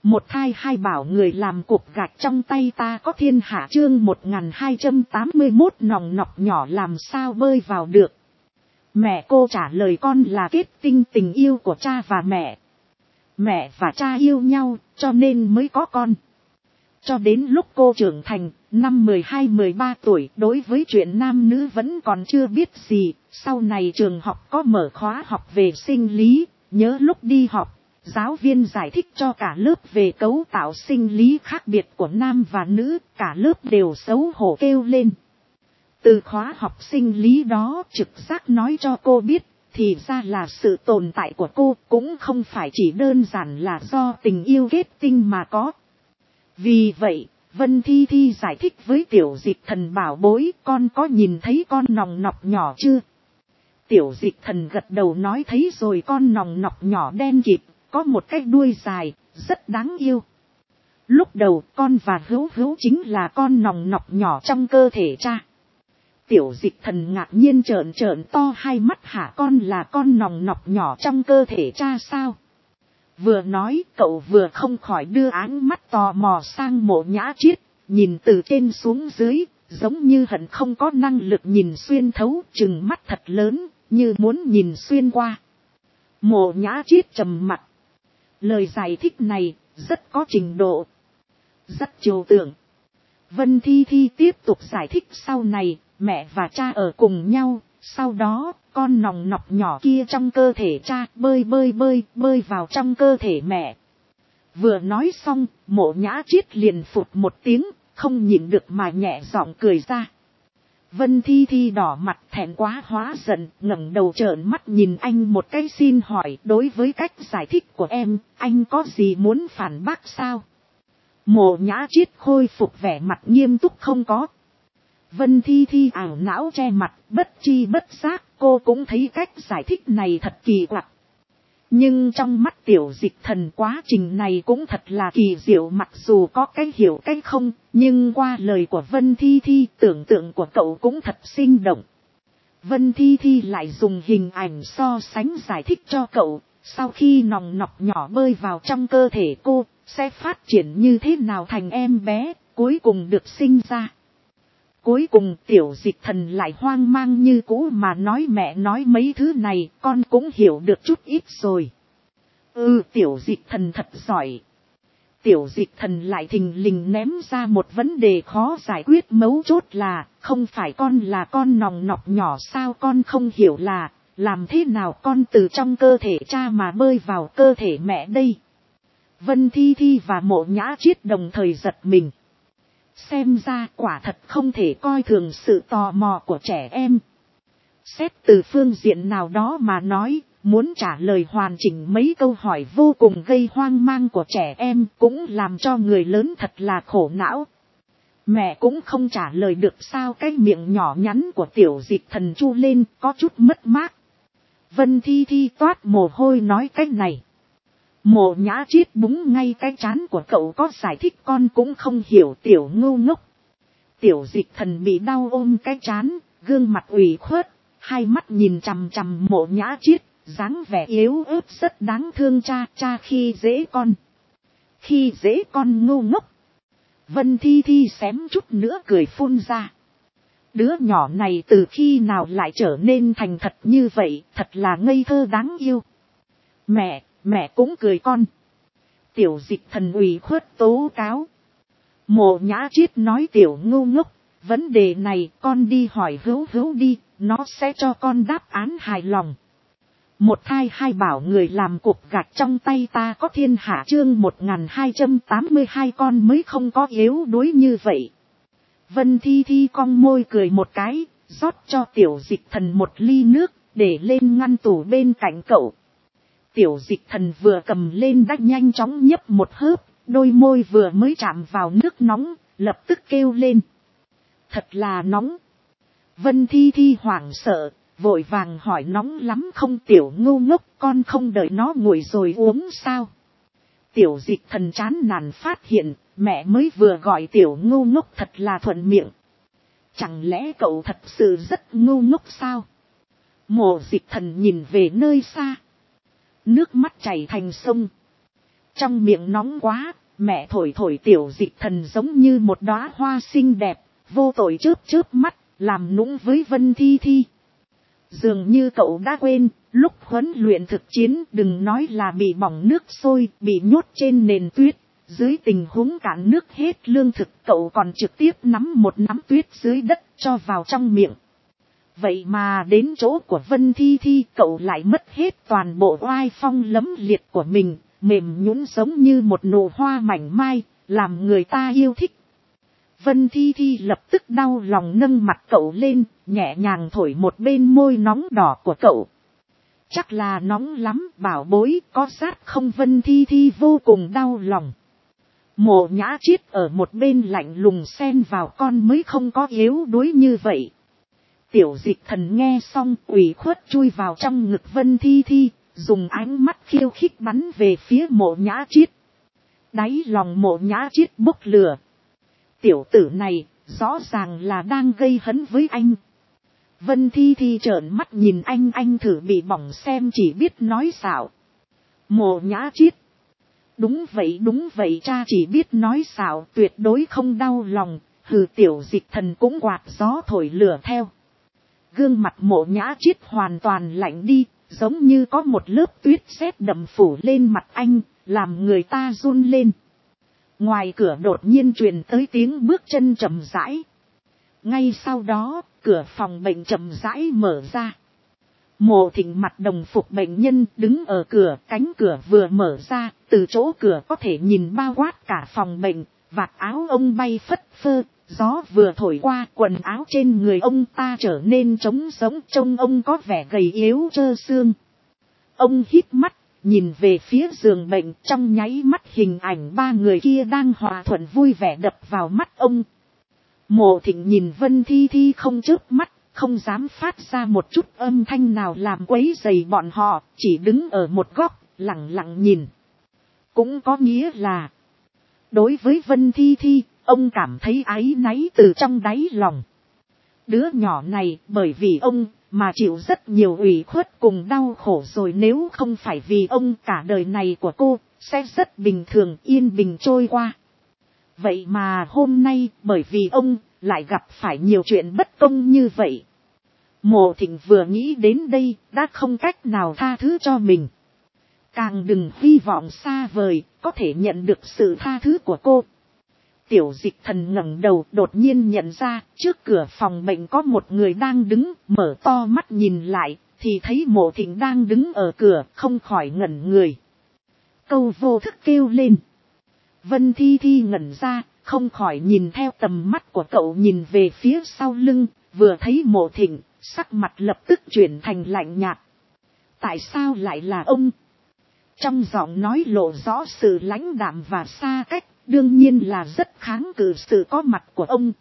Một thai hai bảo người làm cục gạch trong tay ta có thiên hạ chương 1281 nòng nọc nhỏ làm sao bơi vào được. Mẹ cô trả lời con là kết tinh tình yêu của cha và mẹ. Mẹ và cha yêu nhau cho nên mới có con. Cho đến lúc cô trưởng thành, năm 12-13 tuổi đối với chuyện nam nữ vẫn còn chưa biết gì. Sau này trường học có mở khóa học về sinh lý, nhớ lúc đi học. Giáo viên giải thích cho cả lớp về cấu tạo sinh lý khác biệt của nam và nữ, cả lớp đều xấu hổ kêu lên. Từ khóa học sinh lý đó trực giác nói cho cô biết, thì ra là sự tồn tại của cô cũng không phải chỉ đơn giản là do tình yêu kết tinh mà có. Vì vậy, Vân Thi Thi giải thích với Tiểu Dịch Thần bảo bối, con có nhìn thấy con nòng nọc nhỏ chưa? Tiểu Dịch Thần gật đầu nói thấy rồi, con nòng nọc nhỏ đen kịt. Có một cái đuôi dài, rất đáng yêu. Lúc đầu con và Hữu Hữu chính là con nòng nọc nhỏ trong cơ thể cha. Tiểu Dịch Thần ngạc nhiên trợn to hai mắt, hả, con là con nòng nọc nhỏ trong cơ thể cha sao? Vừa nói cậu vừa không khỏi đưa áng mắt tò mò sang Mộ Nhã Triết, nhìn từ trên xuống dưới, giống như hận không có năng lực nhìn xuyên thấu, trừng mắt thật lớn, như muốn nhìn xuyên qua. Mộ Nhã Triết trầm mặt. Lời giải thích này rất có trình độ, rất trừu tượng. Vân Thi Thi tiếp tục giải thích, sau này mẹ và cha ở cùng nhau, sau đó con nòng nọc nhỏ kia trong cơ thể cha bơi vào trong cơ thể mẹ. Vừa nói xong, Mộ Nhã Triết liền phụt một tiếng, không nhịn được mà nhẹ giọng cười ra. Vân Thi Thi đỏ mặt thẹn quá hóa giận, ngẩng đầu trợn mắt nhìn anh một cái, xin hỏi đối với cách giải thích của em, anh có gì muốn phản bác sao? Mộ Nhã Triết khôi phục vẻ mặt nghiêm túc, không có. Vân Thi Thi ảo não che mặt, bất chi bất giác cô cũng thấy cách giải thích này thật kỳ quặc. Nhưng trong mắt Tiểu Dịch Thần quá trình này cũng thật là kỳ diệu, mặc dù có cái hiểu cái không, nhưng qua lời của Vân Thi Thi, tưởng tượng của cậu cũng thật sinh động. Vân Thi Thi lại dùng hình ảnh so sánh giải thích cho cậu, sau khi nòng nọc nhỏ bơi vào trong cơ thể cô, sẽ phát triển như thế nào thành em bé, cuối cùng được sinh ra. Cuối cùng Tiểu Dịch Thần lại hoang mang như cũ mà nói, mẹ nói mấy thứ này con cũng hiểu được chút ít rồi. Tiểu Dịch Thần thật giỏi. Tiểu Dịch Thần lại thình lình ném ra một vấn đề khó giải quyết, mấu chốt là không phải con là con nòng nọc nhỏ sao, con không hiểu là làm thế nào con từ trong cơ thể cha mà bơi vào cơ thể mẹ đây. Vân Thi Thi và Mộ Nhã Triết đồng thời giật mình. Xem ra quả thật không thể coi thường sự tò mò của trẻ em. Xét từ phương diện nào đó mà nói, muốn trả lời hoàn chỉnh mấy câu hỏi vô cùng gây hoang mang của trẻ em cũng làm cho người lớn thật là khổ não. Mẹ cũng không trả lời được sao, cái miệng nhỏ nhắn của Tiểu Dịch Thần chu lên có chút mất mát. Vân Thi Thi toát mồ hôi nói cái này. Mộ Nhã Triết búng ngay cái trán của cậu, có giải thích con cũng không hiểu, tiểu ngu ngốc. Tiểu Dịch Thần bị đau ôm cái trán, gương mặt ủy khuất, hai mắt nhìn chằm chằm Mộ Nhã Triết, dáng vẻ yếu ớt rất đáng thương. Cha khi dễ con. Khi dễ con ngu ngốc. Vân Thi Thi xém chút nữa cười phun ra. Đứa nhỏ này từ khi nào lại trở nên thành thật như vậy, thật là ngây thơ đáng yêu. Mẹ cũng cười con. Tiểu Dịch Thần ủy khuất tố cáo. Mộ Nhã Triết nói, tiểu ngu ngốc, vấn đề này con đi hỏi Hữu Hữu đi, nó sẽ cho con đáp án hài lòng. Một thai hai bảo người làm cục gạch trong tay ta có thiên hạ chương 1282, con mới không có yếu đuối như vậy. Vân Thi Thi cong môi cười một cái, rót cho Tiểu Dịch Thần một ly nước, để lên ngăn tủ bên cạnh cậu. Tiểu Dịch Thần vừa cầm lên đã nhanh chóng nhấp một hớp, đôi môi vừa mới chạm vào nước nóng, lập tức kêu lên. Thật là nóng. Vân Thi Thi hoảng sợ, vội vàng hỏi nóng lắm không tiểu ngu ngốc, con không đợi nó nguội rồi uống sao? Tiểu Dịch Thần chán nản phát hiện, mẹ mới vừa gọi tiểu ngu ngốc thật là thuận miệng. Chẳng lẽ cậu thật sự rất ngu ngốc sao? Mộ Dịch Thần nhìn về nơi xa. Nước mắt chảy thành sông. Trong miệng nóng quá, mẹ thổi thổi Tiểu Dịch Thần giống như một đóa hoa xinh đẹp, vô tội chớp chớp mắt, làm nũng với Vân Thi Thi. Dường như cậu đã quên, lúc huấn luyện thực chiến đừng nói là bị bỏng nước sôi, bị nhốt trên nền tuyết. Dưới tình huống cạn nước hết lương thực, cậu còn trực tiếp nắm một nắm tuyết dưới đất cho vào trong miệng. Vậy mà đến chỗ của Vân Thi Thi, cậu lại mất hết toàn bộ oai phong lẫm liệt của mình, mềm nhũn giống như một nụ hoa mảnh mai, làm người ta yêu thích. Vân Thi Thi lập tức đau lòng nâng mặt cậu lên, nhẹ nhàng thổi một bên môi nóng đỏ của cậu. Chắc là nóng lắm, bảo bối, có rát không? Vân Thi Thi vô cùng đau lòng. Mộ Nhã Chiết ở một bên lạnh lùng xen vào, con mới không có yếu đuối như vậy. Tiểu Dịch Thần nghe xong ủy khuất chui vào trong ngực Vân Thi Thi, dùng ánh mắt khiêu khích bắn về phía Mộ Nhã Chiết. Đáy lòng Mộ Nhã Chiết bốc lửa. Tiểu tử này, rõ ràng là đang gây hấn với anh. Vân Thi Thi trợn mắt nhìn anh thử bị bỏng xem chỉ biết nói xạo. Mộ Nhã Chiết. Đúng vậy cha chỉ biết nói xạo, tuyệt đối không đau lòng. Hừ, Tiểu Dịch Thần cũng quạt gió thổi lửa theo. Gương mặt Mộ Nhã Chiết hoàn toàn lạnh đi, giống như có một lớp tuyết sét đậm phủ lên mặt anh, làm người ta run lên. Ngoài cửa đột nhiên truyền tới tiếng bước chân chậm rãi. Ngay sau đó, cửa phòng bệnh chậm rãi mở ra. Mộ Thịnh mặc đồng phục bệnh nhân đứng ở cửa, cánh cửa vừa mở ra, từ chỗ cửa có thể nhìn bao quát cả phòng bệnh, vạt áo ông bay phất phơ, gió vừa thổi qua, quần áo trên người ông ta trở nên trống rỗng, trông ông có vẻ gầy yếu trơ xương. Ông hít mắt, nhìn về phía giường bệnh, trong nháy mắt hình ảnh ba người kia đang hòa thuận vui vẻ đập vào mắt ông. Mộ Thịnh nhìn Vân Thi Thi không chớp mắt, không dám phát ra một chút âm thanh nào làm quấy rầy bọn họ, chỉ đứng ở một góc, lặng lặng nhìn. Cũng có nghĩa là, đối với Vân Thi Thi, ông cảm thấy áy náy từ trong đáy lòng. Đứa nhỏ này, bởi vì ông, mà chịu rất nhiều ủy khuất cùng đau khổ rồi, nếu không phải vì ông, cả đời này của cô, sẽ rất bình thường yên bình trôi qua. Vậy mà hôm nay, bởi vì ông, lại gặp phải nhiều chuyện bất công như vậy. Mộ Thịnh vừa nghĩ đến đây, đã không cách nào tha thứ cho mình. Càng đừng hy vọng xa vời, có thể nhận được sự tha thứ của cô. Tiểu Dịch Thần ngẩng đầu, đột nhiên nhận ra, trước cửa phòng bệnh có một người đang đứng, mở to mắt nhìn lại, thì thấy Mộ Thịnh đang đứng ở cửa, không khỏi ngẩn người. Câu vô thức kêu lên. Vân Thi Thi ngẩn ra, không khỏi nhìn theo tầm mắt của cậu nhìn về phía sau lưng, vừa thấy Mộ Thịnh, sắc mặt lập tức chuyển thành lạnh nhạt. Tại sao lại là ông? Trong giọng nói lộ rõ sự lãnh đạm và xa cách, đương nhiên là rất kháng cự sự có mặt của ông.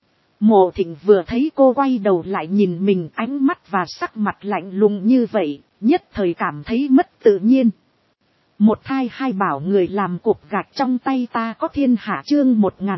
Mộ Thịnh vừa thấy cô quay đầu lại nhìn mình, ánh mắt và sắc mặt lạnh lùng như vậy, nhất thời cảm thấy mất tự nhiên. Một thai hai bảo người làm cục gạch trong tay ta có thiên hạ. Chương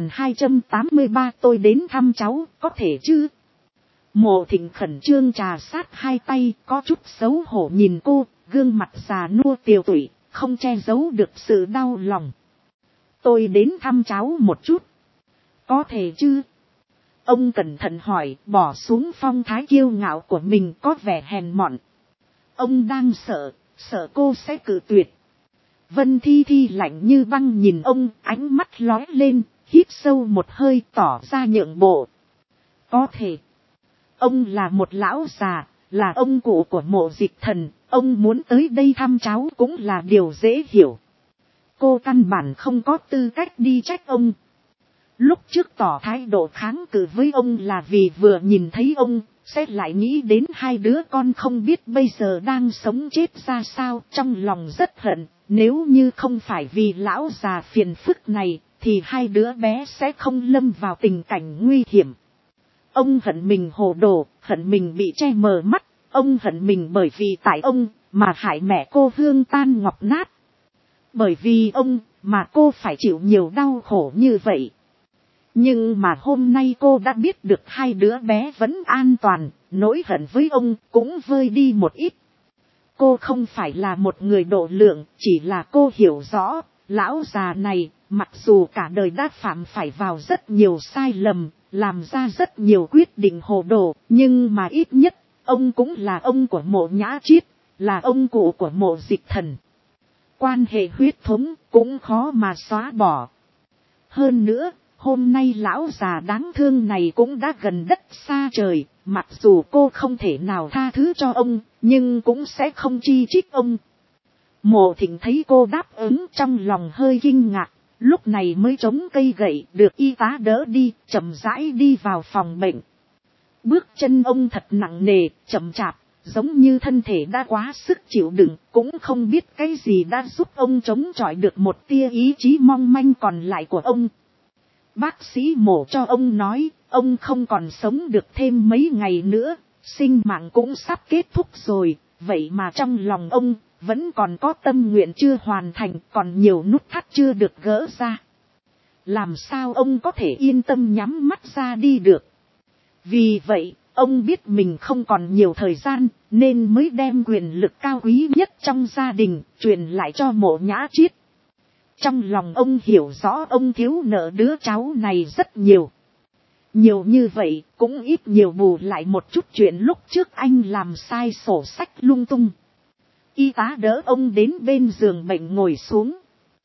1283 tôi đến thăm cháu, có thể chứ? Mộ Thịnh khẩn trương trà sát hai tay, có chút xấu hổ nhìn cô, gương mặt già nua tiều tụy, không che giấu được sự đau lòng. Tôi đến thăm cháu một chút. Có thể chứ? Ông cẩn thận hỏi, bỏ xuống phong thái kiêu ngạo của mình, có vẻ hèn mọn. Ông đang sợ cô sẽ cự tuyệt. Vân Thi Thi lạnh như băng nhìn ông, ánh mắt lóe lên, hít sâu một hơi tỏ ra nhượng bộ. Có thể. Ông là một lão già, là ông cụ của Mộ Dịch Thần, ông muốn tới đây thăm cháu cũng là điều dễ hiểu. Cô căn bản không có tư cách đi trách ông. Lúc trước tỏ thái độ kháng cự với ông là vì vừa nhìn thấy ông, sẽ lại nghĩ đến hai đứa con không biết bây giờ đang sống chết ra sao, trong lòng rất hận. Nếu như không phải vì lão già phiền phức này, thì hai đứa bé sẽ không lâm vào tình cảnh nguy hiểm. Ông hận mình hồ đồ, hận mình bị che mờ mắt, ông hận mình bởi vì tại ông, mà hại mẹ cô hương tan ngọc nát. Bởi vì ông, mà cô phải chịu nhiều đau khổ như vậy. Nhưng mà hôm nay cô đã biết được hai đứa bé vẫn an toàn, nỗi hận với ông cũng vơi đi một ít. Cô không phải là một người độ lượng, chỉ là cô hiểu rõ, lão già này, mặc dù cả đời đã phạm phải vào rất nhiều sai lầm, làm ra rất nhiều quyết định hồ đồ, nhưng mà ít nhất, ông cũng là ông của Mộ Nhã Chiết, là ông cụ của Mộ Dịch Thần. Quan hệ huyết thống cũng khó mà xóa bỏ. Hơn nữa, hôm nay lão già đáng thương này cũng đã gần đất xa trời, mặc dù cô không thể nào tha thứ cho ông, nhưng cũng sẽ không chi trích ông. Mộ Thịnh thấy cô đáp ứng trong lòng hơi kinh ngạc, lúc này mới chống cây gậy được y tá đỡ đi, chậm rãi đi vào phòng bệnh. Bước chân ông thật nặng nề, chậm chạp, giống như thân thể đã quá sức chịu đựng, cũng không biết cái gì đã giúp ông chống chọi được một tia ý chí mong manh còn lại của ông. Bác sĩ mổ cho ông nói, ông không còn sống được thêm mấy ngày nữa, sinh mạng cũng sắp kết thúc rồi, vậy mà trong lòng ông vẫn còn có tâm nguyện chưa hoàn thành, còn nhiều nút thắt chưa được gỡ ra. Làm sao ông có thể yên tâm nhắm mắt ra đi được? Vì vậy, ông biết mình không còn nhiều thời gian, nên mới đem quyền lực cao quý nhất trong gia đình, truyền lại cho Mộ Nhã Chiết. Trong lòng ông hiểu rõ ông thiếu nợ đứa cháu này rất nhiều. Nhiều như vậy, cũng ít nhiều bù lại một chút chuyện lúc trước anh làm sai sổ sách lung tung. Y tá đỡ ông đến bên giường bệnh ngồi xuống.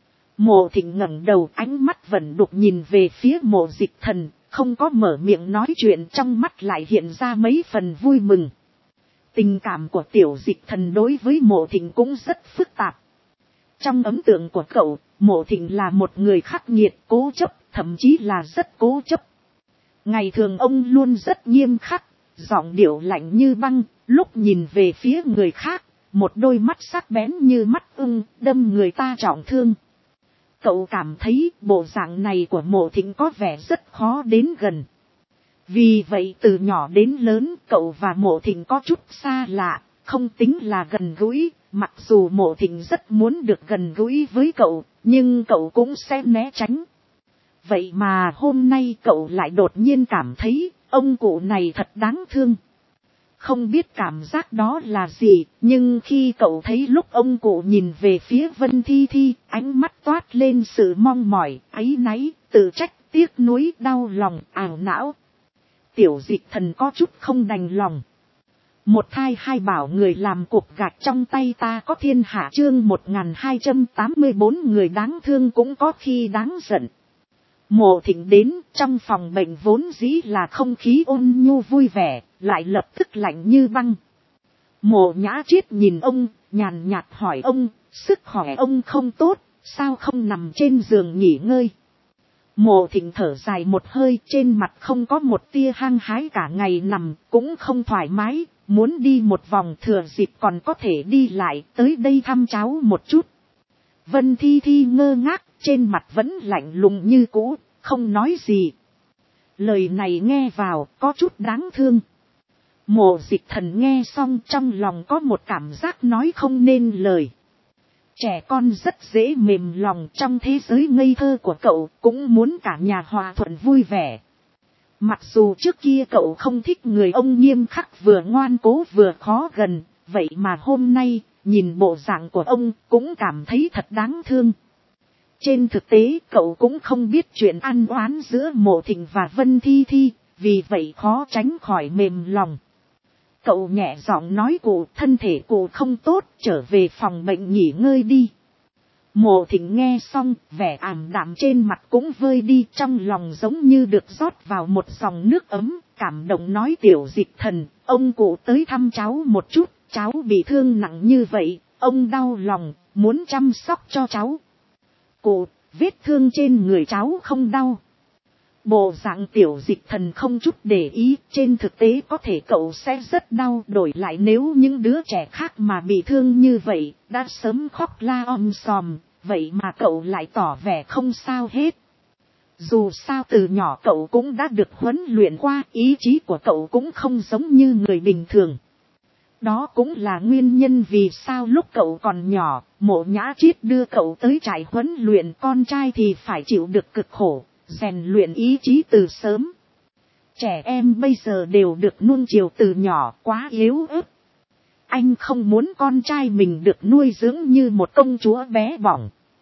Mộ Thịnh ngẩng đầu, ánh mắt vẫn đục nhìn về phía Mộ Dịch Thần, không có mở miệng nói chuyện, trong mắt lại hiện ra mấy phần vui mừng. Tình cảm của Tiểu Dịch Thần đối với Mộ Thịnh cũng rất phức tạp. Trong ấn tượng của cậu, Mộ Thịnh là một người khắc nghiệt, cố chấp, thậm chí là rất cố chấp. Ngày thường ông luôn rất nghiêm khắc, giọng điệu lạnh như băng, lúc nhìn về phía người khác, một đôi mắt sắc bén như mắt ưng, đâm người ta trọng thương. Cậu cảm thấy bộ dạng này của Mộ Thịnh có vẻ rất khó đến gần. Vì vậy từ nhỏ đến lớn cậu và Mộ Thịnh có chút xa lạ, không tính là gần gũi. Mặc dù Mộ Thịnh rất muốn được gần gũi với cậu, nhưng cậu cũng sẽ né tránh. Vậy mà hôm nay cậu lại đột nhiên cảm thấy ông cụ này thật đáng thương. Không biết cảm giác đó là gì, nhưng khi cậu thấy lúc ông cụ nhìn về phía Vân Thi Thi, ánh mắt toát lên sự mong mỏi, áy náy, tự trách, tiếc nuối, đau lòng, ảo não. Tiểu Dịch Thần có chút không đành lòng. Một thai hai bảo người làm cục gạch trong tay ta có thiên hạ, chương 1284 người đáng thương cũng có khi đáng giận. Mộ Thịnh đến, trong phòng bệnh vốn dĩ là không khí ôn nhu vui vẻ, lại lập tức lạnh như băng. Mộ Nhã Chiết nhìn ông, nhàn nhạt hỏi ông, sức khỏe ông không tốt, sao không nằm trên giường nghỉ ngơi? Mộ Thịnh thở dài một hơi, trên mặt không có một tia hăng hái, cả ngày nằm cũng không thoải mái, muốn đi một vòng, thừa dịp còn có thể đi lại, tới đây thăm cháu một chút. Vân Thi Thi ngơ ngác, trên mặt vẫn lạnh lùng như cũ, không nói gì. Lời này nghe vào có chút đáng thương. Mộ Dịch Thần nghe xong trong lòng có một cảm giác nói không nên lời. Trẻ con rất dễ mềm lòng, trong thế giới ngây thơ của cậu cũng muốn cả nhà hòa thuận vui vẻ. Mặc dù trước kia cậu không thích người ông nghiêm khắc, vừa ngoan cố vừa khó gần, vậy mà hôm nay nhìn bộ dạng của ông cũng cảm thấy thật đáng thương. Trên thực tế cậu cũng không biết chuyện ăn oán giữa Mộ Thịnh và Vân Thi Thi, vì vậy khó tránh khỏi mềm lòng. Cậu nhẹ giọng nói cụ, thân thể cụ không tốt, trở về phòng bệnh nghỉ ngơi đi. Mộ Thịnh nghe xong, vẻ ảm đạm trên mặt cũng vơi đi, trong lòng giống như được rót vào một dòng nước ấm, cảm động nói Tiểu Dịch Thần, ông cụ tới thăm cháu một chút, cháu bị thương nặng như vậy, ông đau lòng, muốn chăm sóc cho cháu. Cụ, vết thương trên người cháu không đau. Bộ dạng Tiểu Dịch Thần không chút để ý, trên thực tế có thể cậu sẽ rất đau, đổi lại nếu những đứa trẻ khác mà bị thương như vậy, đã sớm khóc la om sòm, vậy mà cậu lại tỏ vẻ không sao hết. Dù sao từ nhỏ cậu cũng đã được huấn luyện qua, ý chí của cậu cũng không giống như người bình thường. Đó cũng là nguyên nhân vì sao lúc cậu còn nhỏ, Mộ Nhã Chiết đưa cậu tới trại huấn luyện, con trai thì phải chịu được cực khổ, rèn luyện ý chí từ sớm. Trẻ em bây giờ đều được nuông chiều từ nhỏ, quá yếu ớt. Anh không muốn con trai mình được nuôi dưỡng như một công chúa bé bỏng.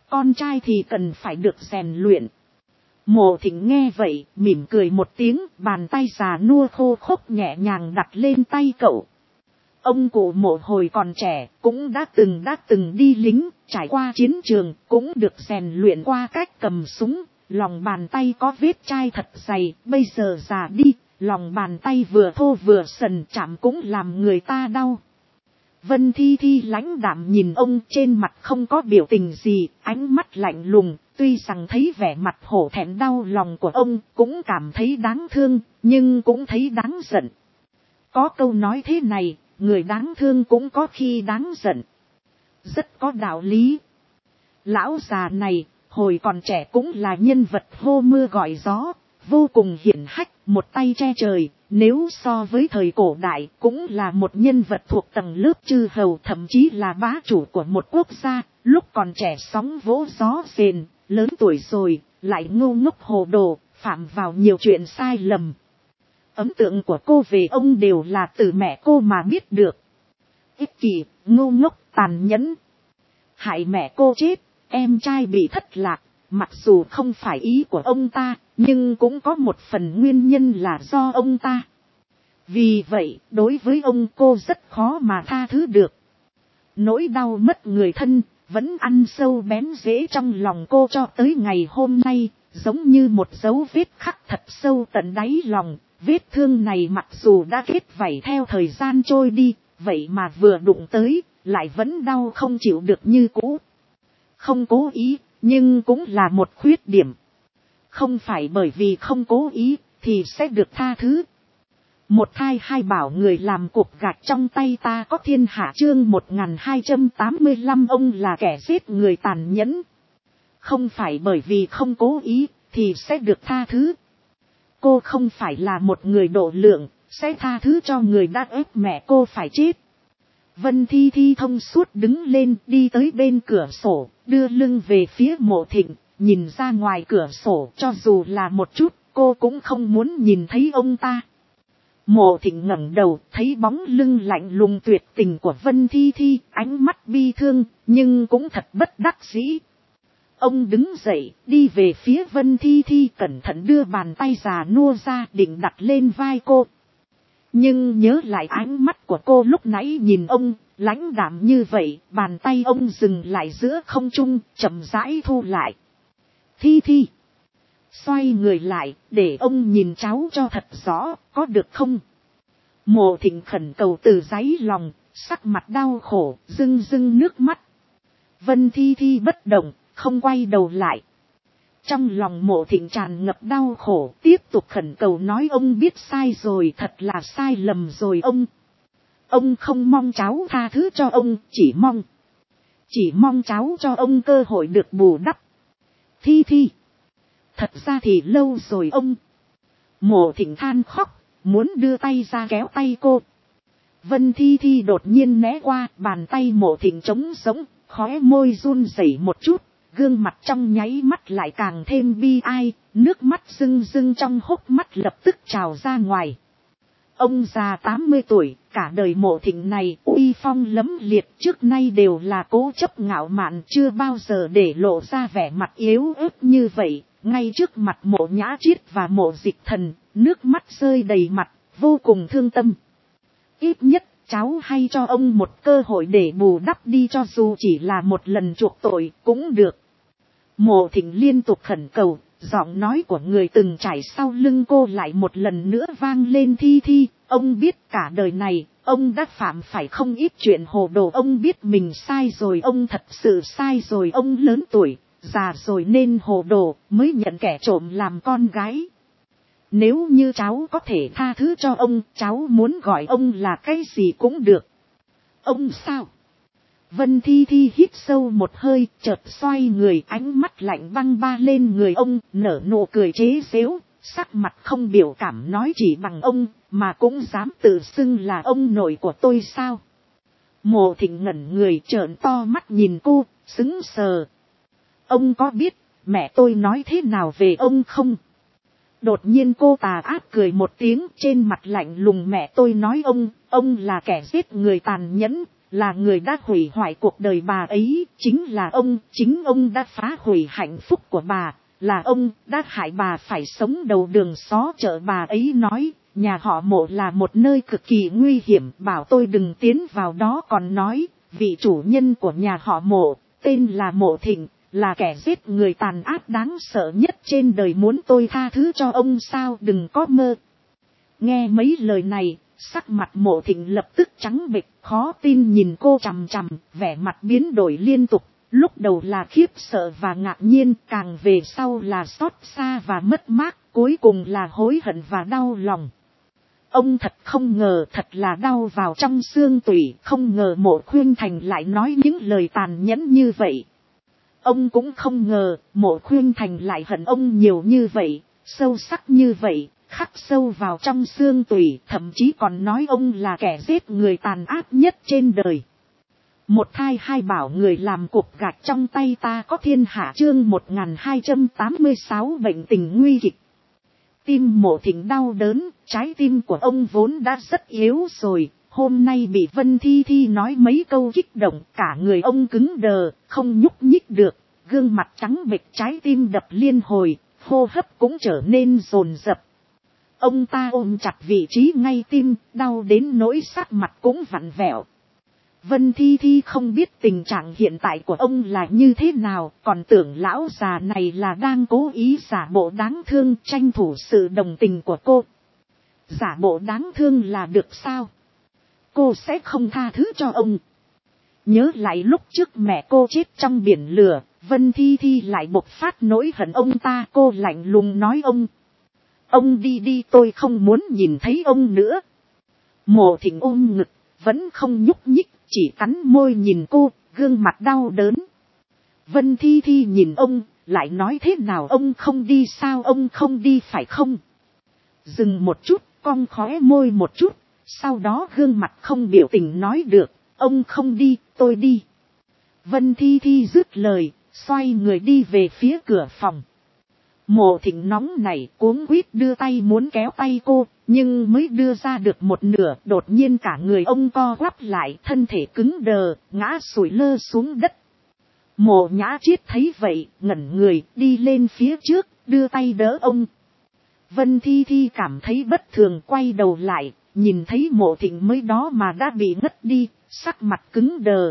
con trai thì cần phải được rèn luyện. Mộ Thịnh nghe vậy, mỉm cười một tiếng, bàn tay già nua khô khốc nhẹ nhàng đặt lên tay cậu. Ông cụ Mộ hồi còn trẻ, cũng đã từng đi lính, trải qua chiến trường, cũng được rèn luyện qua cách cầm súng, lòng bàn tay có vết chai thật dày, bây giờ già đi, lòng bàn tay vừa thô vừa sần, chạm cũng làm người ta đau. Vân Thi Thi lãnh đạm nhìn ông, trên mặt không có biểu tình gì, ánh mắt lạnh lùng, tuy rằng thấy vẻ mặt hổ thẹn đau lòng của ông, cũng cảm thấy đáng thương, nhưng cũng thấy đáng giận. Có câu nói thế này, người đáng thương cũng có khi đáng giận. Rất có đạo lý. Lão già này, hồi còn trẻ cũng là nhân vật hô mưa gọi gió, vô cùng hiển hách, một tay che trời, nếu so với thời cổ đại cũng là một nhân vật thuộc tầng lớp chư hầu, thậm chí là bá chủ của một quốc gia, lúc còn trẻ sóng vỗ gió rền, lớn tuổi rồi, lại ngu ngốc hồ đồ, phạm vào nhiều chuyện sai lầm. Ấn tượng của cô về ông đều là từ mẹ cô mà biết được. Ích kỷ, ngu ngốc, tàn nhẫn. Hại mẹ cô chết, em trai bị thất lạc, mặc dù không phải ý của ông ta, nhưng cũng có một phần nguyên nhân là do ông ta. Vì vậy, đối với ông cô rất khó mà tha thứ được. Nỗi đau mất người thân, vẫn ăn sâu bén rễ trong lòng cô cho tới ngày hôm nay, giống như một dấu vết khắc thật sâu tận đáy lòng. Vết thương này mặc dù đã kết vảy theo thời gian trôi đi, vậy mà vừa đụng tới, lại vẫn đau không chịu được như cũ. Không cố ý, nhưng cũng là một khuyết điểm. Không phải bởi vì không cố ý, thì sẽ được tha thứ. Một thai hai bảo người làm cục gạch trong tay ta có thiên hạ, chương 1285 ông là kẻ giết người tàn nhẫn. Không phải bởi vì không cố ý, thì sẽ được tha thứ. Cô không phải là một người độ lượng, sẽ tha thứ cho người đã ép mẹ cô phải chết. Vân Thi Thi thông suốt đứng lên, đi tới bên cửa sổ, đưa lưng về phía Mộ Thịnh, nhìn ra ngoài cửa sổ, cho dù là một chút, cô cũng không muốn nhìn thấy ông ta. Mộ Thịnh ngẩng đầu, thấy bóng lưng lạnh lùng tuyệt tình của Vân Thi Thi, ánh mắt bi thương, nhưng cũng thật bất đắc dĩ. Ông đứng dậy, đi về phía Vân Thi Thi, cẩn thận đưa bàn tay già nua ra, định đặt lên vai cô. Nhưng nhớ lại ánh mắt của cô lúc nãy nhìn ông, lãnh đạm như vậy, bàn tay ông dừng lại giữa không trung, chậm rãi thu lại. Thi Thi. Xoay người lại, để ông nhìn cháu cho thật rõ, có được không? Mộ Thịnh khẩn cầu từ đáy lòng, sắc mặt đau khổ, rưng rưng nước mắt. Vân Thi Thi bất động, không quay đầu lại. Trong lòng Mộ Thịnh tràn ngập đau khổ, tiếp tục khẩn cầu nói ông biết sai rồi, thật là sai lầm rồi ông. Ông không mong cháu tha thứ cho ông, chỉ mong cháu cho ông cơ hội được bù đắp. Thi Thi. Thật ra thì lâu rồi ông. Mộ Thịnh than khóc, muốn đưa tay ra kéo tay cô. Vân Thi Thi đột nhiên né qua, bàn tay Mộ Thịnh trống sống, khóe môi run rẩy một chút, gương mặt trong nháy mắt lại càng thêm bi ai, nước mắt rưng rưng trong hốc mắt lập tức trào ra ngoài. Ông già 80 tuổi, cả đời Mộ Thịnh này uy phong lẫm liệt, trước nay đều là cố chấp ngạo mạn, chưa bao giờ để lộ ra vẻ mặt yếu ớt như vậy. Ngay trước mặt Mộ Nhã Triết và Mộ Dịch Thần, nước mắt rơi đầy mặt, vô cùng thương tâm. Ít nhất, cháu hay cho ông một cơ hội để bù đắp đi, cho dù chỉ là một lần chuộc tội, cũng được. Mộ Thịnh liên tục khẩn cầu, giọng nói của người từng trải sau lưng cô lại một lần nữa vang lên. Thi Thi, ông biết cả đời này, ông đã phạm phải không ít chuyện hồ đồ, ông biết mình sai rồi, ông thật sự sai rồi, ông lớn tuổi, già rồi nên hồ đồ, mới nhận kẻ trộm làm con gái. Nếu như cháu có thể tha thứ cho ông, cháu muốn gọi ông là cái gì cũng được. Ông sao? Vân Thi Thi hít sâu một hơi, chợt xoay người, ánh mắt lạnh băng ba lên người ông, nở nụ cười chế giễu, sắc mặt không biểu cảm nói chỉ bằng ông, mà cũng dám tự xưng là ông nội của tôi sao? Mộ Thịnh ngẩn người trợn to mắt nhìn cô, sững sờ. Ông có biết mẹ tôi nói thế nào về ông không? Đột nhiên cô tà ác cười một tiếng, trên mặt lạnh lùng. Mẹ tôi nói ông là kẻ giết người tàn nhẫn, là người đã hủy hoại cuộc đời bà ấy, chính ông đã phá hủy hạnh phúc của bà, là ông đã hại bà phải sống đầu đường xó chợ. Bà ấy nói, nhà họ Mộ là một nơi cực kỳ nguy hiểm, bảo tôi đừng tiến vào đó, còn nói, vị chủ nhân của nhà họ Mộ, tên là Mộ Thịnh, là kẻ giết người tàn ác đáng sợ nhất trên đời, muốn tôi tha thứ cho ông sao, đừng có mơ. Nghe mấy lời này, sắc mặt Mộ Thịnh lập tức trắng bệch, khó tin nhìn cô chằm chằm, vẻ mặt biến đổi liên tục, lúc đầu là khiếp sợ và ngạc nhiên, càng về sau là xót xa và mất mát, cuối cùng là hối hận và đau lòng. Ông thật không ngờ, thật là đau vào trong xương tủy, không ngờ Mộ Khuyên Thành lại nói những lời tàn nhẫn như vậy. Ông cũng không ngờ, Mộ Khuyên Thành lại hận ông nhiều như vậy, sâu sắc như vậy, khắc sâu vào trong xương tủy, thậm chí còn nói ông là kẻ giết người tàn ác nhất trên đời. Một thai hai bảo người làm cục gạch trong tay ta có thiên hạ, chương 1286 bệnh tình nguy kịch. Tim Mộ Thịnh đau đớn, trái tim của ông vốn đã rất yếu rồi, hôm nay bị Vân Thi Thi nói mấy câu kích động, cả người ông cứng đờ, không nhúc nhích được, gương mặt trắng bệch, trái tim đập liên hồi, hô hấp cũng trở nên dồn dập. Ông ta ôm chặt vị trí ngay tim, đau đến nỗi sắc mặt cũng vặn vẹo. Vân Thi Thi không biết tình trạng hiện tại của ông là như thế nào, còn tưởng lão già này là đang cố ý giả bộ đáng thương, tranh thủ sự đồng tình của cô. Giả bộ đáng thương là được sao? Cô sẽ không tha thứ cho ông. Nhớ lại lúc trước mẹ cô chết trong biển lửa, Vân Thi Thi lại bộc phát nỗi hận ông ta. Cô lạnh lùng nói ông đi đi, tôi không muốn nhìn thấy ông nữa. Mộ Thịnh ôm ngực, vẫn không nhúc nhích, chỉ cắn môi nhìn cô, gương mặt đau đớn. Vân Thi Thi nhìn ông, lại nói thế nào ông không đi sao, ông không đi phải không? Dừng một chút, cong khóe môi một chút, sau đó gương mặt không biểu tình nói được, ông không đi, tôi đi. Vân Thi Thi dứt lời, xoay người đi về phía cửa phòng. Mộ Thịnh nóng nảy cuống quýt đưa tay muốn kéo tay cô, nhưng mới đưa ra được một nửa, đột nhiên cả người ông co quắp lại, thân thể cứng đờ, ngã sủi lơ xuống đất. Mộ Nhã Chiết thấy vậy, ngẩn người, đi lên phía trước, đưa tay đỡ ông. Vân Thi Thi cảm thấy bất thường, quay đầu lại, nhìn thấy Mộ Thịnh mới đó mà đã bị ngất đi, sắc mặt cứng đờ.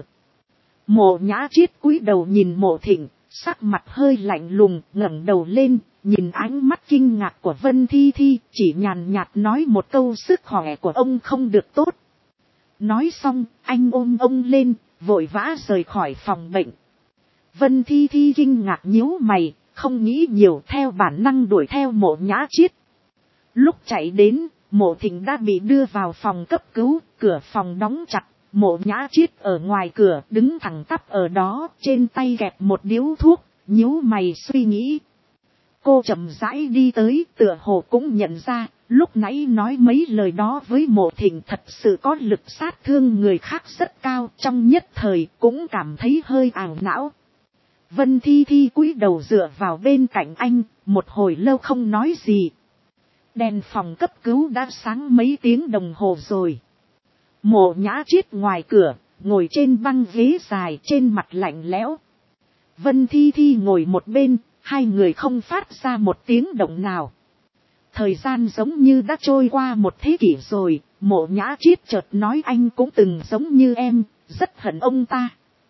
Mộ Nhã Chiết cúi đầu nhìn Mộ Thịnh, sắc mặt hơi lạnh lùng, ngẩng đầu lên, nhìn ánh mắt kinh ngạc của Vân Thi Thi, chỉ nhàn nhạt nói một câu, sức khỏe của ông không được tốt. Nói xong, anh ôm ông lên, vội vã rời khỏi phòng bệnh. Vân Thi Thi kinh ngạc nhíu mày, không nghĩ nhiều, theo bản năng đuổi theo Mộ Nhã Chiết. Lúc chạy đến, Mộ Thịnh đã bị đưa vào phòng cấp cứu, cửa phòng đóng chặt. Mộ Nhã Chiết ở ngoài cửa, đứng thẳng tắp ở đó, trên tay kẹp một điếu thuốc, nhíu mày suy nghĩ. Cô chậm rãi đi tới, tựa hồ cũng nhận ra, lúc nãy nói mấy lời đó với Mộ Thịnh thật sự có lực sát thương người khác rất cao, trong nhất thời cũng cảm thấy hơi ảo não. Vân Thi Thi cúi đầu dựa vào bên cạnh anh, một hồi lâu không nói gì. Đèn phòng cấp cứu đã sáng mấy tiếng đồng hồ rồi. Mộ Nhã Chiết ngoài cửa, ngồi trên băng ghế dài, trên mặt lạnh lẽo. Vân Thi Thi ngồi một bên, hai người không phát ra một tiếng động nào. Thời gian giống như đã trôi qua một thế kỷ rồi, Mộ Nhã Chiết chợt nói, anh cũng từng giống như em, rất hận ông ta.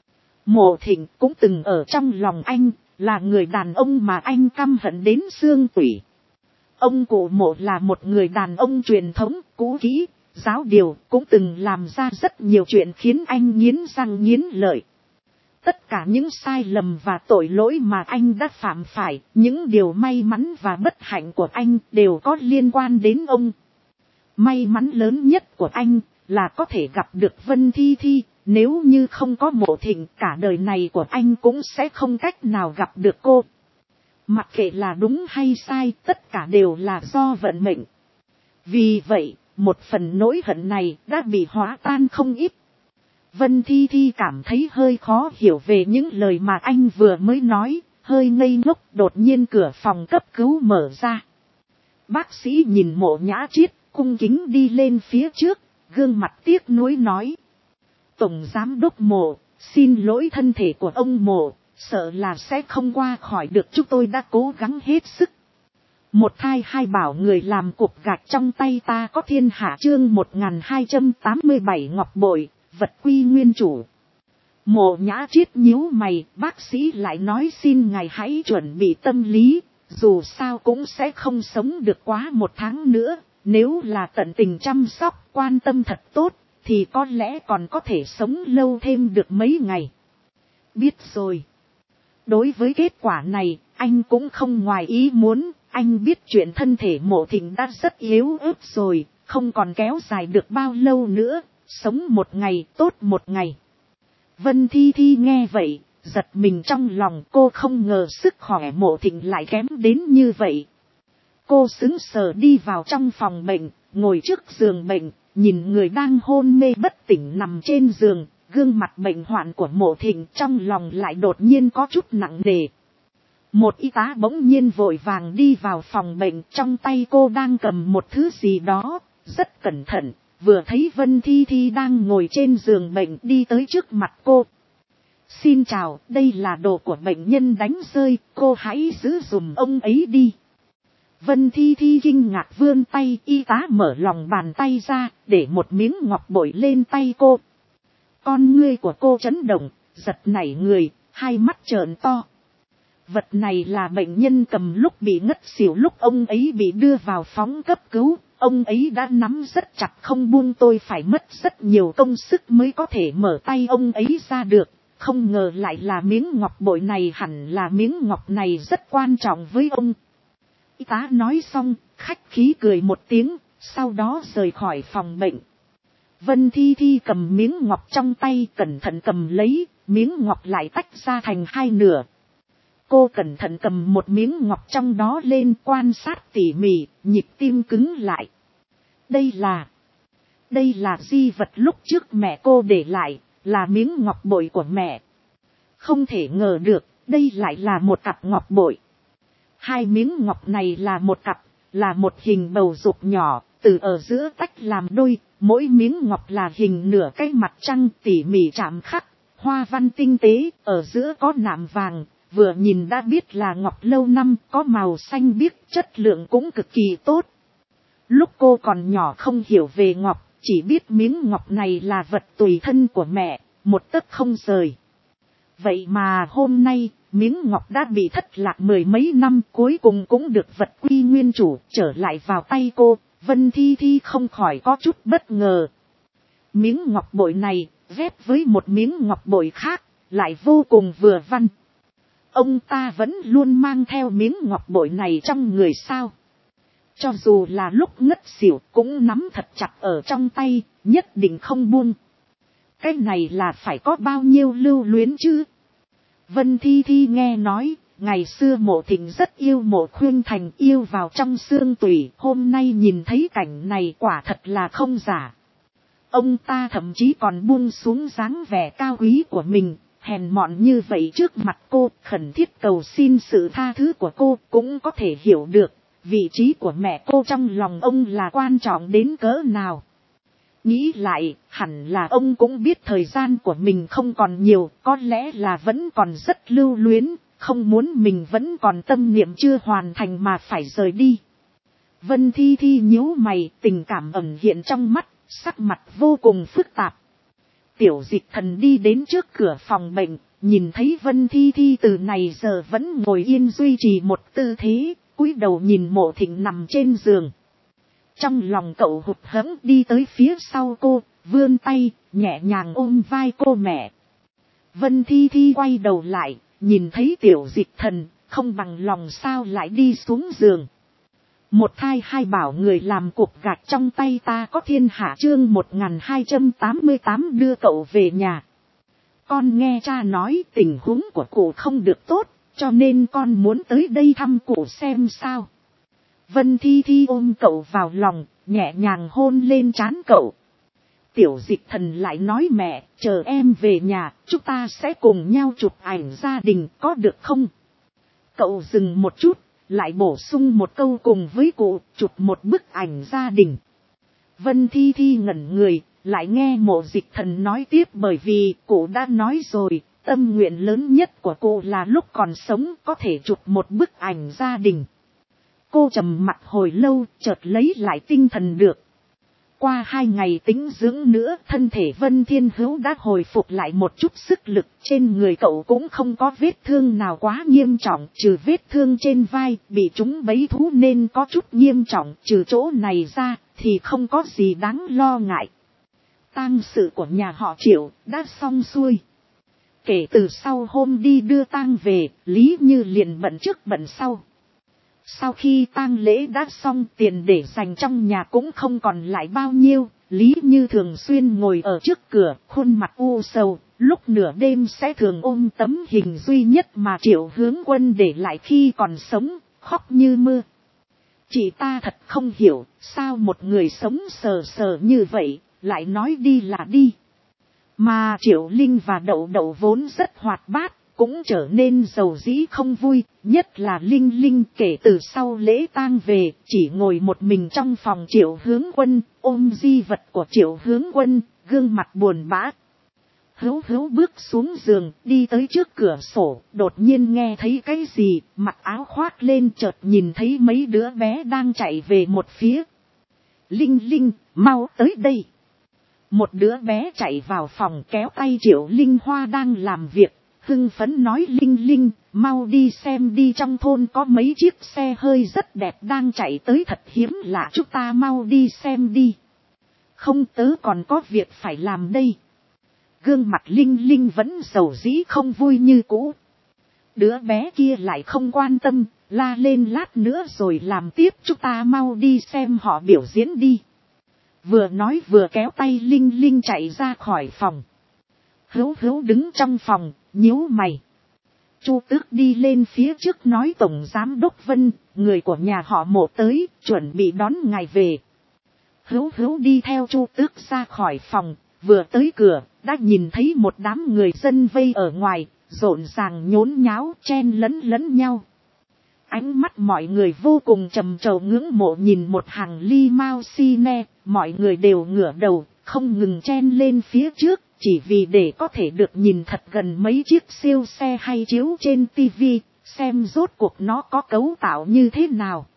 Mộ Thịnh cũng từng ở trong lòng anh, là người đàn ông mà anh căm hận đến xương tủy. Ông cụ Mộ là một người đàn ông truyền thống, cũ kỹ, giáo điều, cũng từng làm ra rất nhiều chuyện khiến anh nghiến răng nghiến lợi. Tất cả những sai lầm và tội lỗi mà anh đã phạm phải, những điều may mắn và bất hạnh của anh đều có liên quan đến ông. May mắn lớn nhất của anh là có thể gặp được Vân Thi Thi, nếu như không có Mộ Thịnh, cả đời này của anh cũng sẽ không cách nào gặp được cô. Mặc kệ là đúng hay sai, tất cả đều là do vận mệnh. Vì vậy, một phần nỗi hận này đã bị hóa tan không ít. Vân Thi Thi cảm thấy hơi khó hiểu về những lời mà anh vừa mới nói, hơi ngây ngốc. Đột nhiên cửa phòng cấp cứu mở ra. Bác sĩ nhìn Mộ Nhã Chiết, cung kính đi lên phía trước, gương mặt tiếc nuối nói. Tổng giám đốc Mộ, xin lỗi, thân thể của ông Mộ, sợ là sẽ không qua khỏi được, chúng tôi đã cố gắng hết sức. Một thai hai bảo, người làm cục gạch trong tay ta có thiên hạ. Chương 1287 ngọc bội, vật quy nguyên chủ. Mộ Nhã Triết nhíu mày, bác sĩ lại nói xin ngài hãy chuẩn bị tâm lý, dù sao cũng sẽ không sống được quá 1 tháng nữa, nếu là tận tình chăm sóc, quan tâm thật tốt, thì có lẽ còn có thể sống lâu thêm được mấy ngày. Biết rồi. Đối với kết quả này, anh cũng không ngoài ý muốn, anh biết chuyện thân thể Mộ Thịnh đã rất yếu ớt rồi, không còn kéo dài được bao lâu nữa, sống 1 ngày tốt 1 ngày. Vân Thi Thi nghe vậy, giật mình trong lòng, cô không ngờ sức khỏe Mộ Thịnh lại kém đến như vậy. Cô sững sờ đi vào trong phòng bệnh, ngồi trước giường bệnh, nhìn người đang hôn mê bất tỉnh nằm trên giường, gương mặt bệnh hoạn của Mộ Thịnh, trong lòng lại đột nhiên có chút nặng nề. Một y tá bỗng nhiên vội vàng đi vào phòng bệnh, trong tay cô đang cầm một thứ gì đó, rất cẩn thận, vừa thấy Vân Thi Thi đang ngồi trên giường bệnh đi tới trước mặt cô. Xin chào, đây là đồ của bệnh nhân đánh rơi, cô hãy giữ dùm ông ấy đi. Vân Thi Thi kinh ngạc vươn tay, y tá mở lòng bàn tay ra, để một miếng ngọc bội lên tay cô. Con ngươi của cô chấn động, giật nảy người, hai mắt trợn to. Vật này là bệnh nhân cầm lúc bị ngất xỉu, lúc ông ấy bị đưa vào phòng cấp cứu, ông ấy đã nắm rất chặt không buông, tôi phải mất rất nhiều công sức mới có thể mở tay ông ấy ra được, không ngờ lại là miếng ngọc bội này, hẳn là miếng ngọc này rất quan trọng với ông. Y tá nói xong, khách khí cười một tiếng, sau đó rời khỏi phòng bệnh. Vân Thi Thi cầm miếng ngọc trong tay, cẩn thận cầm lấy, miếng ngọc lại tách ra thành 2 nửa. Cô cẩn thận cầm một miếng ngọc trong đó lên, quan sát tỉ mỉ, nhịp tim cứng lại. Đây là di vật lúc trước mẹ cô để lại, là miếng ngọc bội của mẹ. Không thể ngờ được, đây lại là một cặp ngọc bội. 2 miếng ngọc này là một cặp, là một hình bầu dục nhỏ, từ ở giữa tách làm đôi, mỗi miếng ngọc là hình nửa cái mặt trăng, tỉ mỉ chạm khắc, hoa văn tinh tế, ở giữa có nạm vàng, vừa nhìn đã biết là ngọc lâu năm, có màu xanh biếc, chất lượng cũng cực kỳ tốt. Lúc cô còn nhỏ không hiểu về ngọc, chỉ biết miếng ngọc này là vật tùy thân của mẹ, một tấc không rời. Vậy mà hôm nay, miếng ngọc đã bị thất lạc 10 mấy năm, cuối cùng cũng được vật quy nguyên chủ, trở lại vào tay cô. Vân Thi Thi không khỏi có chút bất ngờ. Miếng ngọc bội này, ghép với một miếng ngọc bội khác, lại vô cùng vừa văn. Ông ta vẫn luôn mang theo miếng ngọc bội này trong người sao? Cho dù là lúc ngất xỉu cũng nắm thật chặt ở trong tay, nhất định không buông. Cái này là phải có bao nhiêu lưu luyến chứ? Vân Thi Thi nghe nói, ngày xưa Mộ Thịnh rất yêu Mộ Khuyên Thành, yêu vào trong xương tủy, hôm nay nhìn thấy cảnh này quả thật là không giả. Ông ta thậm chí còn buông xuống dáng vẻ cao quý của mình, hèn mọn như vậy trước mặt cô, khẩn thiết cầu xin sự tha thứ của cô, cũng có thể hiểu được, vị trí của mẹ cô trong lòng ông là quan trọng đến cỡ nào. Nghĩ lại, hẳn là ông cũng biết thời gian của mình không còn nhiều, có lẽ là vẫn còn rất lưu luyến, không muốn mình vẫn còn tâm niệm chưa hoàn thành mà phải rời đi. Vân Thi Thi nhíu mày, tình cảm ẩn hiện trong mắt, sắc mặt vô cùng phức tạp. Tiểu Dịch Thần đi đến trước cửa phòng bệnh, nhìn thấy Vân Thi Thi từ này giờ vẫn ngồi yên duy trì một tư thế, cúi đầu nhìn Mộ Thịnh nằm trên giường. Trong lòng cậu hụt hẫng đi tới phía sau cô, vươn tay, nhẹ nhàng ôm vai cô mẹ. Vân Thi Thi quay đầu lại, nhìn thấy Tiểu Dịch Thần, không bằng lòng sao lại đi xuống giường. Một thai hai bảo, người làm cục gạch trong tay ta có thiên hạ. Chương 1288 đưa cậu về nhà. Con nghe cha nói tình huống của cụ không được tốt, cho nên con muốn tới đây thăm cụ xem sao. Vân Thi Thi ôm cậu vào lòng, nhẹ nhàng hôn lên trán cậu. Tiểu Dịch Thần lại nói mẹ, chờ em về nhà, chúng ta sẽ cùng nhau chụp ảnh gia đình, có được không? Cậu dừng một chút, lại bổ sung một câu cùng với cụ, chụp một bức ảnh gia đình. Vân Thi Thi ngẩn người, lại nghe Mộ Dịch Thần nói tiếp, bởi vì cụ đã nói rồi, tâm nguyện lớn nhất của cô là lúc còn sống có thể chụp một bức ảnh gia đình. Cô trầm mặt hồi lâu, chợt lấy lại tinh thần được. Qua 2 ngày tĩnh dưỡng nữa, thân thể Vân Thiên Hữu đã hồi phục lại một chút sức lực. Trên người cậu cũng không có vết thương nào quá nghiêm trọng, trừ vết thương trên vai, bị chúng bấy thú nên có chút nghiêm trọng. Trừ chỗ này ra, thì không có gì đáng lo ngại. Tang sự của nhà họ Triệu đã xong xuôi. Kể từ sau hôm đi đưa tang về, Lý Như liền bận trước bận sau. Sau khi tang lễ đã xong, tiền để dành trong nhà cũng không còn lại bao nhiêu. Lý Như thường xuyên ngồi ở trước cửa, khuôn mặt u sầu, lúc nửa đêm sẽ thường ôm tấm hình duy nhất mà Triệu Hướng Quân để lại khi còn sống, khóc như mưa. Chị ta thật không hiểu, sao một người sống sờ sờ như vậy, lại nói đi là đi. Mà Triệu Linh và Đậu Đậu vốn rất hoạt bát, cũng trở nên giàu dĩ không vui, nhất là Linh Linh kể từ sau lễ tang về, chỉ ngồi một mình trong phòng Triệu Hướng Quân, ôm di vật của Triệu Hướng Quân, gương mặt buồn bã. Hữu Hữu bước xuống giường, đi tới trước cửa sổ, đột nhiên nghe thấy cái gì, mặc áo khoác lên, chợt nhìn thấy mấy đứa bé đang chạy về một phía. Linh Linh, mau tới đây. Một đứa bé chạy vào phòng kéo tay Triệu Linh Hoa đang làm việc, hưng phấn nói: Linh Linh, mau đi xem đi, trong thôn có mấy chiếc xe hơi rất đẹp đang chạy tới thật hiếm lạ, chúng ta mau đi xem đi. Không, tớ còn có việc phải làm đây. Gương mặt Linh Linh vẫn giàu dĩ không vui như cũ. Đứa bé kia lại không quan tâm, la lên: lát nữa rồi làm tiếp, chúng ta mau đi xem họ biểu diễn đi. Vừa nói vừa kéo tay Linh Linh chạy ra khỏi phòng. Hữu Hữu đứng trong phòng, nhíu mày. Chu Tước đi lên phía trước nói: Tổng Giám Đốc Vân, người của nhà họ Mộ tới, chuẩn bị đón ngài về. Hữu Hữu đi theo Chu Tước ra khỏi phòng, vừa tới cửa, đã nhìn thấy một đám người dân vây ở ngoài, rộn ràng nhốn nháo, chen lẫn nhau. Ánh mắt mọi người vô cùng trầm trồ ngưỡng mộ nhìn một hàng ly mao xi ne, mọi người đều ngửa đầu, không ngừng chen lên phía trước, chỉ vì để có thể được nhìn thật gần mấy chiếc siêu xe hay chiếu trên tivi, xem rốt cuộc nó có cấu tạo như thế nào.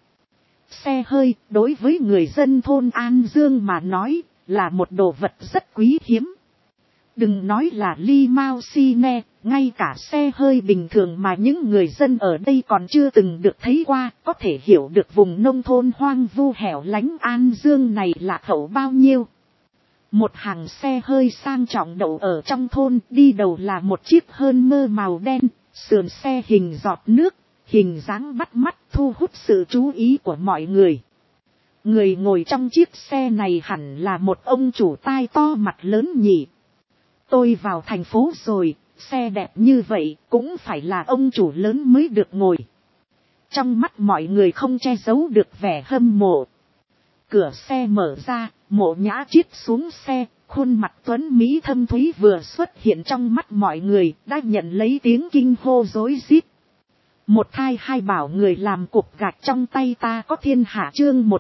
Xe hơi, đối với người dân thôn An Dương mà nói, là một đồ vật rất quý hiếm. Đừng nói là ly mao xi ne, ngay cả xe hơi bình thường mà những người dân ở đây còn chưa từng được thấy qua, có thể hiểu được vùng nông thôn hoang vu hẻo lánh An Dương này lạc hậu bao nhiêu. Một hàng xe hơi sang trọng đậu ở trong thôn, đi đầu là một chiếc hơn mơ màu đen, sườn xe hình giọt nước, hình dáng bắt mắt, thu hút sự chú ý của mọi người. Người ngồi trong chiếc xe này hẳn là một ông chủ tai to mặt lớn nhỉ. Tôi vào thành phố rồi, xe đẹp như vậy cũng phải là ông chủ lớn mới được ngồi. Trong mắt mọi người không che giấu được vẻ hâm mộ. Cửa xe mở ra, Mộ Nhã Chiết xuống xe, khuôn mặt tuấn mỹ thâm thúy vừa xuất hiện trong mắt mọi người, đã nhận lấy tiếng kinh hô rối rít. Một thai hai bảo người làm cục gạch trong tay ta có thiên hạ, chương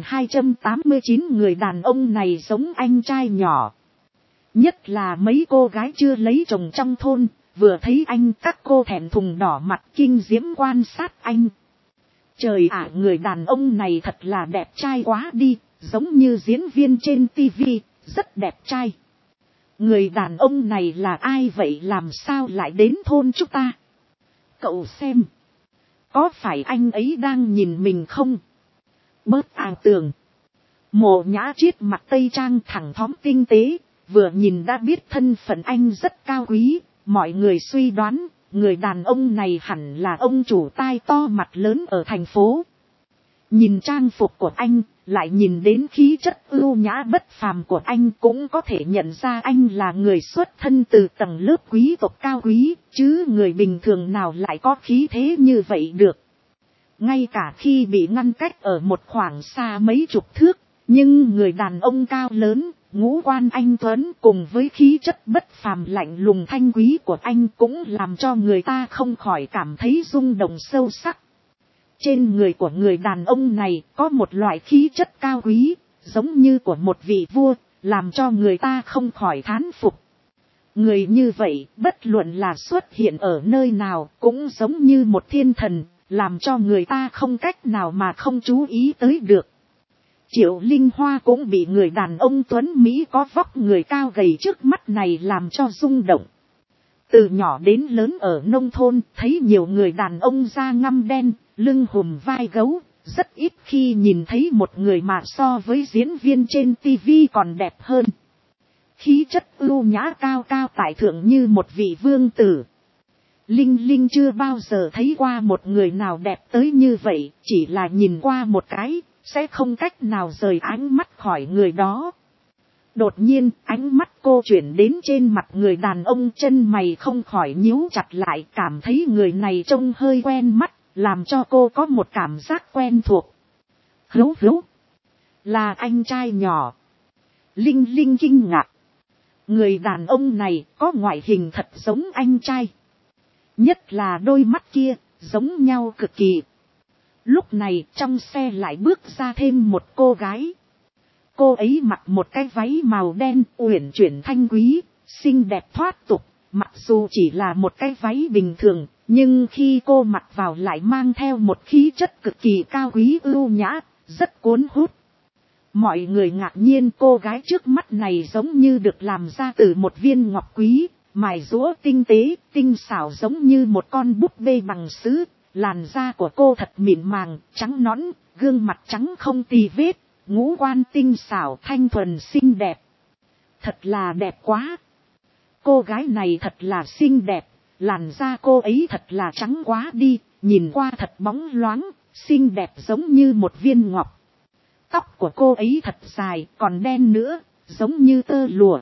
1289. Người đàn ông này giống anh trai nhỏ. Nhất là mấy cô gái chưa lấy chồng trong thôn, vừa thấy anh các cô thẹn thùng đỏ mặt kinh diễm quan sát anh. Trời ạ, người đàn ông này thật là đẹp trai quá đi, giống như diễn viên trên tivi, rất đẹp trai. Người đàn ông này là ai vậy, làm sao lại đến thôn chúng ta? Cậu xem, có phải anh ấy đang nhìn mình không? Bớt ảo tưởng. Mộ Nhã Chiết mặc tây trang thẳng thóm tinh tế, vừa nhìn đã biết thân phận anh rất cao quý. Mọi người suy đoán, người đàn ông này hẳn là ông chủ tai to mặt lớn ở thành phố. Nhìn trang phục của anh, lại nhìn đến khí chất ưu nhã bất phàm của anh, cũng có thể nhận ra anh là người xuất thân từ tầng lớp quý tộc cao quý, chứ người bình thường nào lại có khí thế như vậy được. Ngay cả khi bị ngăn cách ở một khoảng xa mấy chục thước, nhưng người đàn ông cao lớn, ngũ quan anh tuấn cùng với khí chất bất phàm lạnh lùng thanh quý của anh cũng làm cho người ta không khỏi cảm thấy rung động sâu sắc. Trên người của người đàn ông này có một loại khí chất cao quý, giống như của một vị vua, làm cho người ta không khỏi thán phục. Người như vậy, bất luận là xuất hiện ở nơi nào, cũng giống như một thiên thần, làm cho người ta không cách nào mà không chú ý tới được. Triệu Linh Hoa cũng bị người đàn ông tuấn Mỹ có vóc người cao gầy trước mắt này làm cho rung động. Từ nhỏ đến lớn ở nông thôn, thấy nhiều người đàn ông da ngăm đen, lưng hùm vai gấu, rất ít khi nhìn thấy một người mà so với diễn viên trên TV còn đẹp hơn. Khí chất ưu nhã cao cao tại thượng như một vị vương tử. Linh Linh chưa bao giờ thấy qua một người nào đẹp tới như vậy, chỉ là nhìn qua một cái, sẽ không cách nào rời ánh mắt khỏi người đó. Đột nhiên, ánh mắt cô chuyển đến trên mặt người đàn ông, chân mày không khỏi nhíu chặt lại, cảm thấy người này trông hơi quen mắt, làm cho cô có một cảm giác quen thuộc. Hữu Hữu, là anh trai nhỏ. Linh Linh kinh ngạc. Người đàn ông này có ngoại hình thật giống anh trai. Nhất là đôi mắt kia, giống nhau cực kỳ. Lúc này trong xe lại bước ra thêm một cô gái. Cô ấy mặc một cái váy màu đen uyển chuyển thanh quý, xinh đẹp thoát tục. Mặc dù chỉ là một cái váy bình thường, nhưng khi cô mặc vào lại mang theo một khí chất cực kỳ cao quý ưu nhã, rất cuốn hút. Mọi người ngạc nhiên cô gái trước mắt này giống như được làm ra từ một viên ngọc quý, mài rũa tinh tế, tinh xảo giống như một con búp bê bằng sứ. Làn da của cô thật mịn màng, trắng nõn, gương mặt trắng không tì vết, ngũ quan tinh xảo thanh thuần xinh đẹp. Thật là đẹp quá. Cô gái này thật là xinh đẹp, làn da cô ấy thật là trắng quá đi, nhìn qua thật bóng loáng, xinh đẹp giống như một viên ngọc. Tóc của cô ấy thật dài, còn đen nữa, giống như tơ lụa.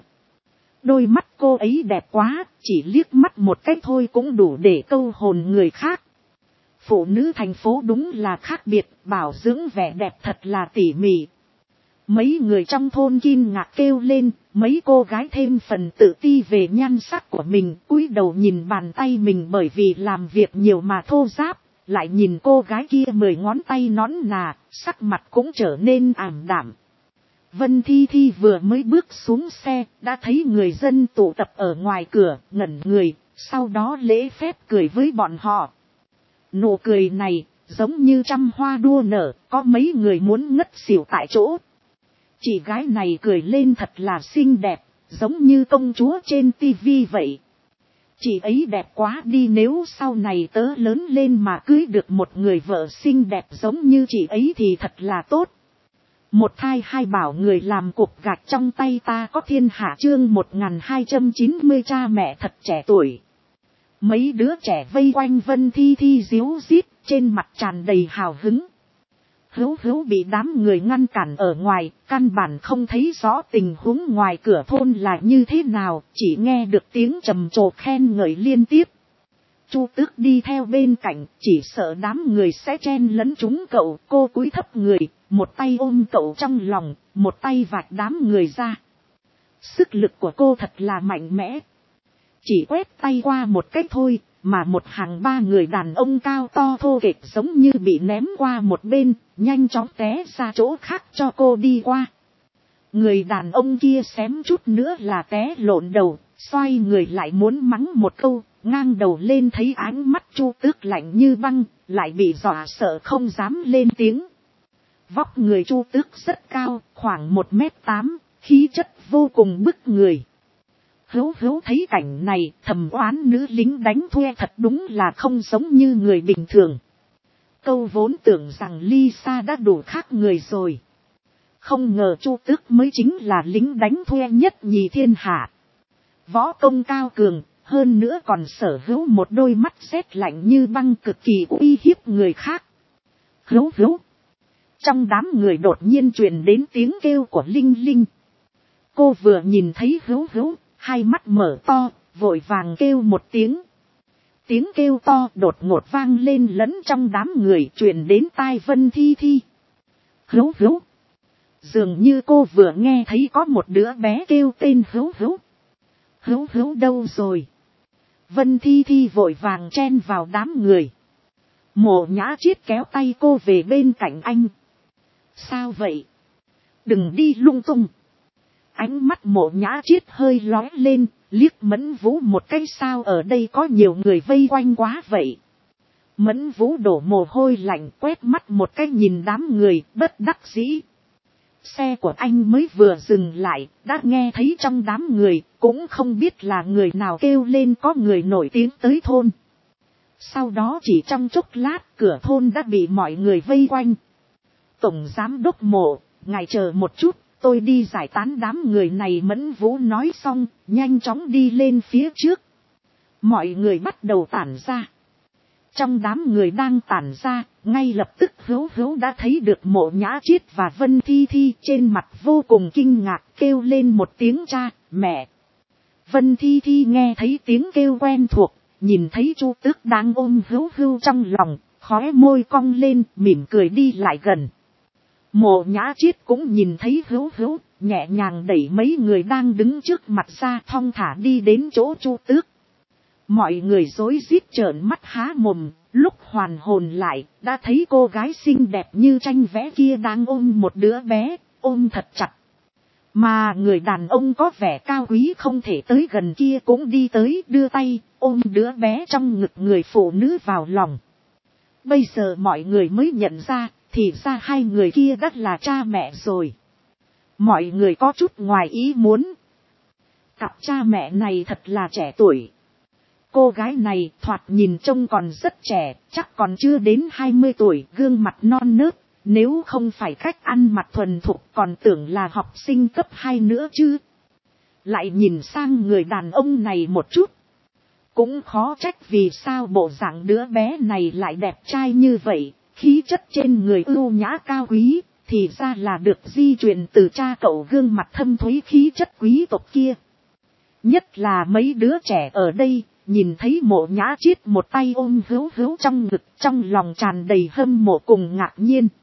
Đôi mắt cô ấy đẹp quá, chỉ liếc mắt một cái thôi cũng đủ để câu hồn người khác. Phụ nữ thành phố đúng là khác biệt, bảo dưỡng vẻ đẹp thật là tỉ mỉ. Mấy người trong thôn kinh ngạc kêu lên, mấy cô gái thêm phần tự ti về nhan sắc của mình, cúi đầu nhìn bàn tay mình bởi vì làm việc nhiều mà thô ráp, lại nhìn cô gái kia 10 ngón tay nõn nà, sắc mặt cũng trở nên ảm đạm. Vân Thi Thi vừa mới bước xuống xe, đã thấy người dân tụ tập ở ngoài cửa, ngẩn người, sau đó lễ phép cười với bọn họ. Nụ cười này, giống như trăm hoa đua nở, có mấy người muốn ngất xỉu tại chỗ. Chị gái này cười lên thật là xinh đẹp, giống như công chúa trên tivi vậy. Chị ấy đẹp quá đi, nếu sau này tớ lớn lên mà cưới được một người vợ xinh đẹp giống như chị ấy thì thật là tốt. Một thai hai bảo người làm cục gạch trong tay ta có thiên hạ chương 1290 cha mẹ thật trẻ tuổi. Mấy đứa trẻ vây quanh Vân Thi Thi díu dít, trên mặt tràn đầy hào hứng. Hữu Hữu bị đám người ngăn cản ở ngoài, căn bản không thấy rõ tình huống ngoài cửa thôn là như thế nào, chỉ nghe được tiếng trầm trồ khen ngợi liên tiếp. Chu Tước đi theo bên cạnh, chỉ sợ đám người sẽ chen lấn chúng cậu, cô cúi thấp người, một tay ôm cậu trong lòng, một tay vạch đám người ra. Sức lực của cô thật là mạnh mẽ. Chỉ quét tay qua một cách thôi, mà một hàng ba người đàn ông cao to thô kệch giống như bị ném qua một bên, nhanh chóng té ra chỗ khác cho cô đi qua. Người đàn ông kia xém chút nữa là té lộn đầu, xoay người lại muốn mắng một câu, ngang đầu lên thấy ánh mắt Chu Tước lạnh như băng, lại bị dọa sợ không dám lên tiếng. Vóc người Chu Tước rất cao, khoảng 1m8, khí chất vô cùng bức người. Hữu Hữu thấy cảnh này, thầm oán nữ lính đánh thuê thật đúng là không giống như người bình thường. Câu vốn tưởng rằng Lisa đã đủ khác người rồi. Không ngờ Chu Tước mới chính là lính đánh thuê nhất nhì thiên hạ. Võ công cao cường, hơn nữa còn sở hữu một đôi mắt rét lạnh như băng cực kỳ uy hiếp người khác. Hữu Hữu. Trong đám người đột nhiên truyền đến tiếng kêu của Linh Linh. Cô vừa nhìn thấy Hữu Hữu, hai mắt mở to, vội vàng kêu một tiếng. Tiếng kêu to đột ngột vang lên lẫn trong đám người truyền đến tai Vân Thi Thi. Hữu Hữu. Dường như cô vừa nghe thấy có một đứa bé kêu tên Hữu Hữu. Hữu Hữu đâu rồi? Vân Thi Thi vội vàng chen vào đám người. Mộ Nhã Chiết kéo tay cô về bên cạnh anh. Sao vậy? Đừng đi lung tung. Ánh mắt Mộ Nhã Chiết hơi lóe lên, liếc Mẫn Vũ một cái, sao ở đây có nhiều người vây quanh quá vậy. Mẫn Vũ đổ mồ hôi lạnh, quét mắt một cái nhìn đám người, bất đắc dĩ. Xe của anh mới vừa dừng lại, đã nghe thấy trong đám người, cũng không biết là người nào kêu lên có người nổi tiếng tới thôn. Sau đó chỉ trong chốc lát, cửa thôn đã bị mọi người vây quanh. Tổng giám đốc Mộ, ngài chờ một chút, tôi đi giải tán đám người này. Mẫn Vũ nói xong, nhanh chóng đi lên phía trước. Mọi người bắt đầu tản ra. Trong đám người đang tản ra, ngay lập tức Hữu Hữu đã thấy được Mộ Nhã Chiết và Vân Thi Thi, trên mặt vô cùng kinh ngạc, kêu lên một tiếng cha, mẹ. Vân Thi Thi nghe thấy tiếng kêu quen thuộc, nhìn thấy Chu Tước đang ôm Hữu Hữu trong lòng, khóe môi cong lên, mỉm cười đi lại gần. Mộ Nhã Chiết cũng nhìn thấy Hữu Hữu, nhẹ nhàng đẩy mấy người đang đứng trước mặt ra, thong thả đi đến chỗ Chu Tước. Mọi người rối rít trợn mắt há mồm, lúc hoàn hồn lại, đã thấy cô gái xinh đẹp như tranh vẽ kia đang ôm một đứa bé, ôm thật chặt. Mà người đàn ông có vẻ cao quý không thể tới gần kia cũng đi tới, đưa tay, ôm đứa bé trong ngực người phụ nữ vào lòng. Bây giờ mọi người mới nhận ra, thì ra hai người kia đã là cha mẹ rồi. Mọi người có chút ngoài ý muốn. Cặp cha mẹ này thật là trẻ tuổi. Cô gái này thoạt nhìn trông còn rất trẻ, chắc còn chưa đến 20 tuổi, gương mặt non nớt. Nếu không phải cách ăn mặc thuần thục còn tưởng là học sinh cấp 2 nữa chứ. Lại nhìn sang người đàn ông này một chút. Cũng khó trách vì sao bộ dạng đứa bé này lại đẹp trai như vậy. Khí chất trên người ưu nhã cao quý, thì ra là được di truyền từ cha cậu, gương mặt thâm thúy khí chất quý tộc kia. Nhất là mấy đứa trẻ ở đây, nhìn thấy Mộ Nhã Chiết một tay ôm Hữu Hữu trong ngực, trong lòng tràn đầy hâm mộ cùng ngạc nhiên.